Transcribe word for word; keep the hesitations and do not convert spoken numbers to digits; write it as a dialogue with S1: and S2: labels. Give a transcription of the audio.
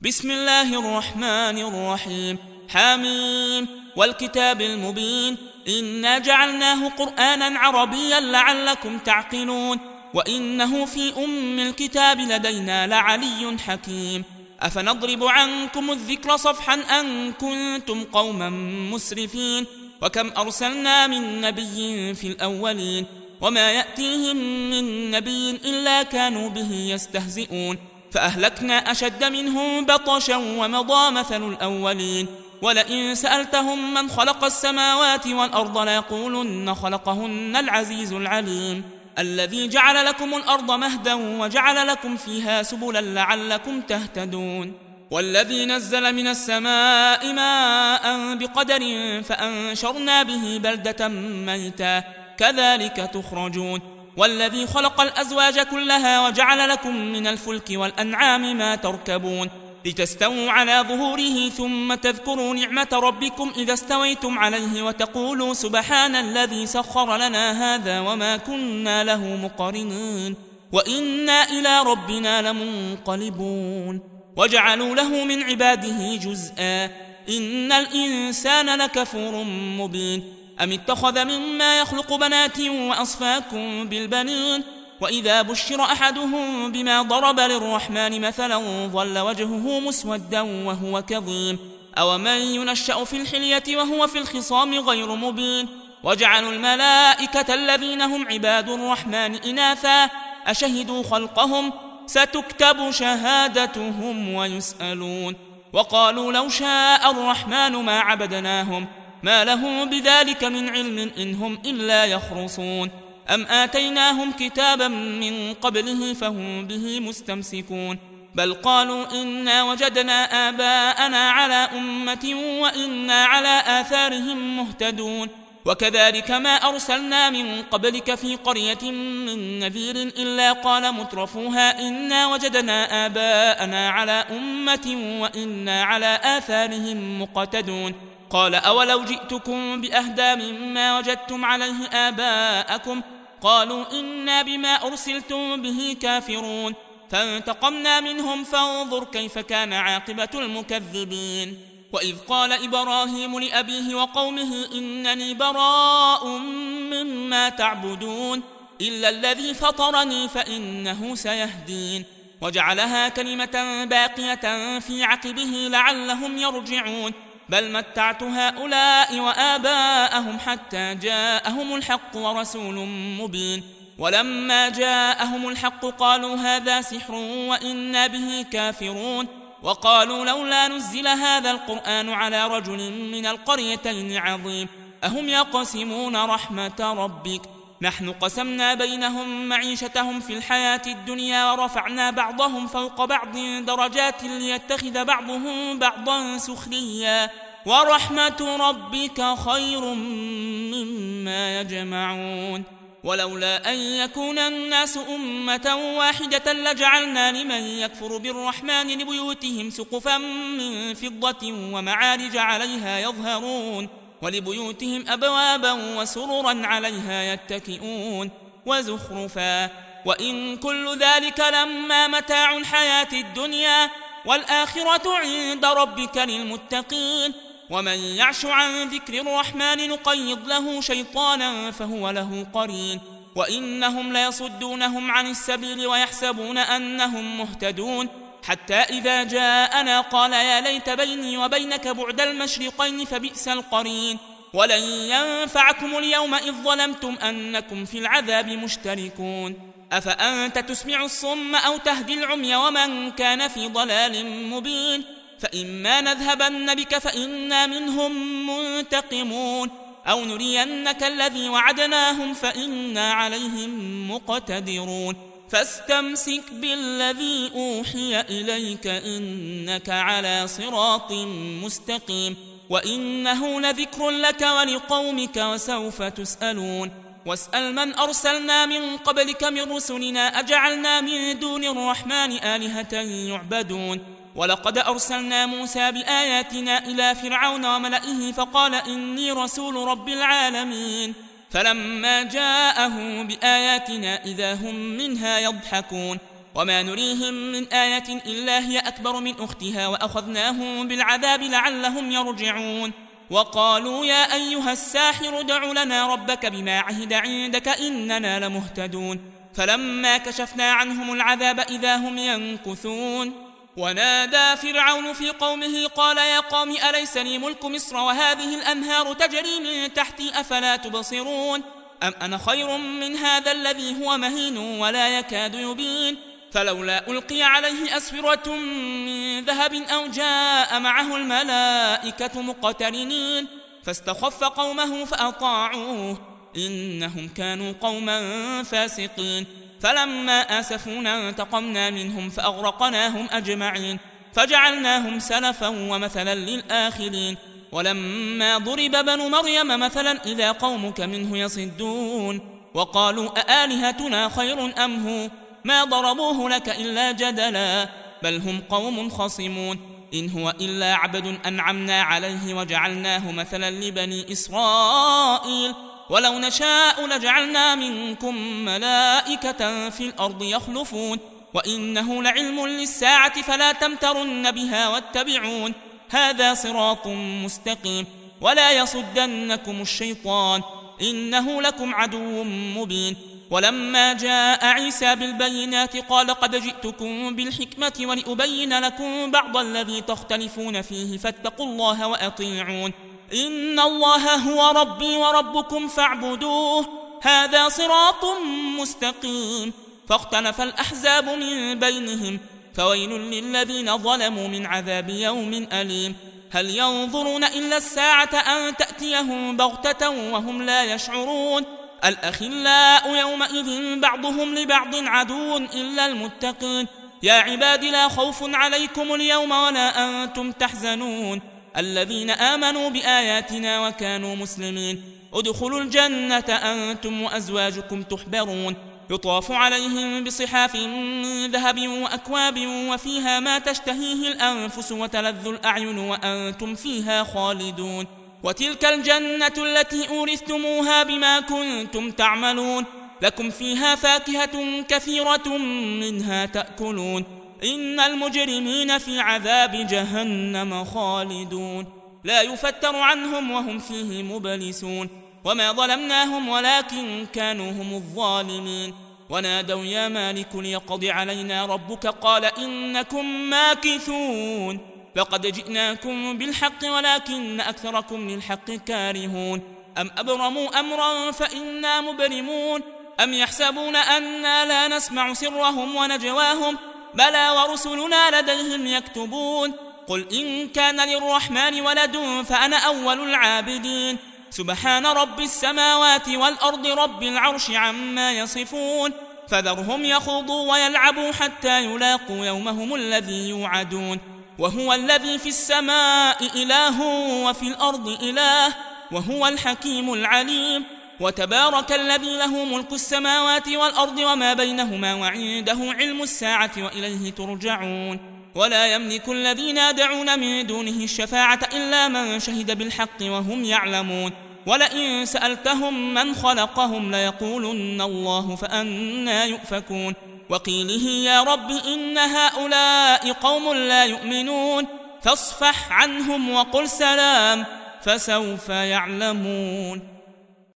S1: بسم الله الرحمن الرحيم. حميم والكتاب المبين إنا جعلناه قرآنا عربيا لعلكم تعقلون وإنه في أم الكتاب لدينا لعلي حكيم. أفنضرب عنكم الذكر صفحا أن كنتم قوما مسرفين وكم أرسلنا من نبي في الأولين وما يأتيهم من نبي إلا كانوا به يستهزئون فأهلكنا أشد منهم بطشا ومضى مثل الأولين ولئن سألتهم من خلق السماوات والأرض ليقولن خلقهن العزيز العليم الذي جعل لكم الأرض مهدا وجعل لكم فيها سبلا لعلكم تهتدون والذي نزل من السماء ماء بقدر فأنشرنا به بلدة ميتا كذلك تخرجون والذي خلق الأزواج كلها وجعل لكم من الفلك والأنعام ما تركبون لتستووا على ظهوره ثم تذكروا نعمة ربكم إذا استويتم عليه وتقولوا سبحان الذي سخر لنا هذا وما كنا له مقرنين وإنا إلى ربنا لمنقلبون وجعلوا له من عباده جزءا إن الإنسان لكفور مبين أم اتخذ مما يخلق بنات وأصفاكم بالبنين وإذا بشر أحدهم بما ضرب للرحمن مثلا ظل وجهه مسودا وهو كظيم أومن ينشأ في الحلية وهو في الخصام غير مبين وجعلوا الملائكة الذين هم عباد الرحمن إناثا أشهدوا خلقهم ستكتب شهادتهم ويسألون وقالوا لو شاء الرحمن ما عبدناهم ما لهم بذلك من علم إن هم إلا يخرصون أم آتيناهم كتابا من قبله فهم به مستمسكون بل قالوا إنا وجدنا آباءنا على أمة وإنا على آثارهم مهتدون وكذلك ما أرسلنا من قبلك في قرية من نذير إلا قال مترفوها إنا وجدنا آباءنا على أمة وإنا على آثارهم مقتدون قال أولو جئتكم بأهدى مما وجدتم عليه آباءكم قالوا إنا بما أرسلتم به كافرون فانتقمنا منهم فانظر كيف كان عاقبة المكذبين وإذ قال إبراهيم لأبيه وقومه إنني براء مما تعبدون إلا الذي فطرني فإنه سيهدين وجعلها كلمة باقية في عقبه لعلهم يرجعون بل متعت هؤلاء وآباءهم حتى جاءهم الحق ورسول مبين ولما جاءهم الحق قالوا هذا سحر وإنا به كافرون وقالوا لولا نزل هذا القرآن على رجل من القريتين عظيم أهم يقسمون رحمة ربك نحن قسمنا بينهم معيشتهم في الحياة الدنيا ورفعنا بعضهم فوق بعض درجات ليتخذ بعضهم بعضا سخريا ورحمة ربك خير مما يجمعون ولولا أن يكون الناس أمة واحدة لجعلنا لمن يكفر بالرحمن لبيوتهم سقفا من فضة ومعارج عليها يظهرون ولبيوتهم أبوابا وسررا عليها يتكئون وزخرفا وإن كل ذلك لما متاع الحياة الدنيا والآخرة عند ربك للمتقين ومن يعش عن ذكر الرحمن نقيض له شيطانا فهو له قرين وإنهم ليصدونهم عن السبيل ويحسبون أنهم مهتدون حتى إذا جاءنا قال يا ليت بيني وبينك بعد المشرقين فبئس القرين ولن ينفعكم اليوم إذ ظلمتم أنكم في العذاب مشتركون أفأنت تسمع الصم أو تهدي العمي ومن كان في ضلال مبين فإما نذهبن بك فإنا منهم منتقمون أو نرينك الذي وعدناهم فإنا عليهم مقتدرون فاستمسك بالذي أوحي إليك إنك على صراط مستقيم وإنه لذكر لك ولقومك وسوف تسألون واسأل من أرسلنا من قبلك من رسلنا أجعلنا من دون الرحمن آلهة يعبدون ولقد أرسلنا موسى بآياتنا إلى فرعون وملئه فقال إني رسول رب العالمين فلما جاءه بآياتنا إذا هم منها يضحكون وما نريهم من آية إلا هي أكبر من أختها وأخذناهم بالعذاب لعلهم يرجعون وقالوا يا أيها الساحر ادع لنا ربك بما عهد عندك إننا لمهتدون فلما كشفنا عنهم العذاب إذا هم ينكثون ونادى فرعون في قومه قال يا قوم أليس لي ملك مصر وهذه الأنهار تجري من تحتي أفلا تبصرون أم أنا خير من هذا الذي هو مهين ولا يكاد يبين فلولا ألقي عليه أسورة من ذهب أو جاء معه الملائكة مقترنين فاستخف قومه فأطاعوه إنهم كانوا قوما فاسقين فلما آسفونا انتقمنا منهم فأغرقناهم أجمعين فجعلناهم سلفا ومثلا للآخرين ولما ضرب بن مريم مثلا إذا قومك منه يصدون وقالوا أآلهتنا خير أم هو ما ضربوه لك إلا جدلا بل هم قوم خصمون إن هو إلا عبد أنعمنا عليه وجعلناه مثلا لبني إسرائيل ولو نشاء لجعلنا منكم ملائكة في الأرض يخلفون وإنه لعلم للساعة فلا تمترن بها واتبعون هذا صراط مستقيم ولا يصدنكم الشيطان إنه لكم عدو مبين ولما جاء عيسى بالبينات قال قد جئتكم بالحكمة ولأبين لكم بعض الذي تختلفون فيه فاتقوا الله وأطيعون إن الله هو ربي وربكم فاعبدوه هذا صراط مستقيم فاختلف الأحزاب من بينهم فويل للذين ظلموا من عذاب يوم أليم هل ينظرون إلا الساعة أن تأتيهم بغتة وهم لا يشعرون الأخلاء يومئذ بعضهم لبعض عدو إلا المتقين يا عباد لا خوف عليكم اليوم ولا أنتم تحزنون الذين آمنوا بآياتنا وكانوا مسلمين ادخلوا الجنة أنتم وأزواجكم تحبرون يطاف عليهم بصحاف من ذهب وأكواب وفيها ما تشتهيه الأنفس وتلذ الأعين وأنتم فيها خالدون وتلك الجنة التي أورثتموها بما كنتم تعملون لكم فيها فاكهة كثيرة منها تأكلون إن المجرمين في عذاب جهنم خالدون لا يفتر عنهم وهم فيه مبلسون وما ظلمناهم ولكن كانوا هم الظالمين ونادوا يا مالك ليقض علينا ربك قال إنكم ماكثون لقد جئناكم بالحق ولكن أكثركم للحق كارهون أم أبرموا أمرا فإنا مبرمون أم يحسبون أنا لا نسمع سرهم ونجواهم بلى ورسلنا لديهم يكتبون قل إن كان للرحمن ولد فأنا أول العابدين سبحان رب السماوات والأرض رب العرش عما يصفون فذرهم يخوضوا ويلعبوا حتى يلاقوا يومهم الذي يوعدون وهو الذي في السماء إله وفي الأرض إله وهو الحكيم العليم وتبارك الذي له ملك السماوات والأرض وما بينهما وعنده علم الساعة وإليه ترجعون ولا يملك الذين يدعون من دونه الشفاعة إلا من شهد بالحق وهم يعلمون ولئن سألتهم من خلقهم ليقولن الله فأنا يؤفكون وقيله يا رب إن هؤلاء قوم لا يؤمنون فاصفح عنهم وقل سلام فسوف يعلمون.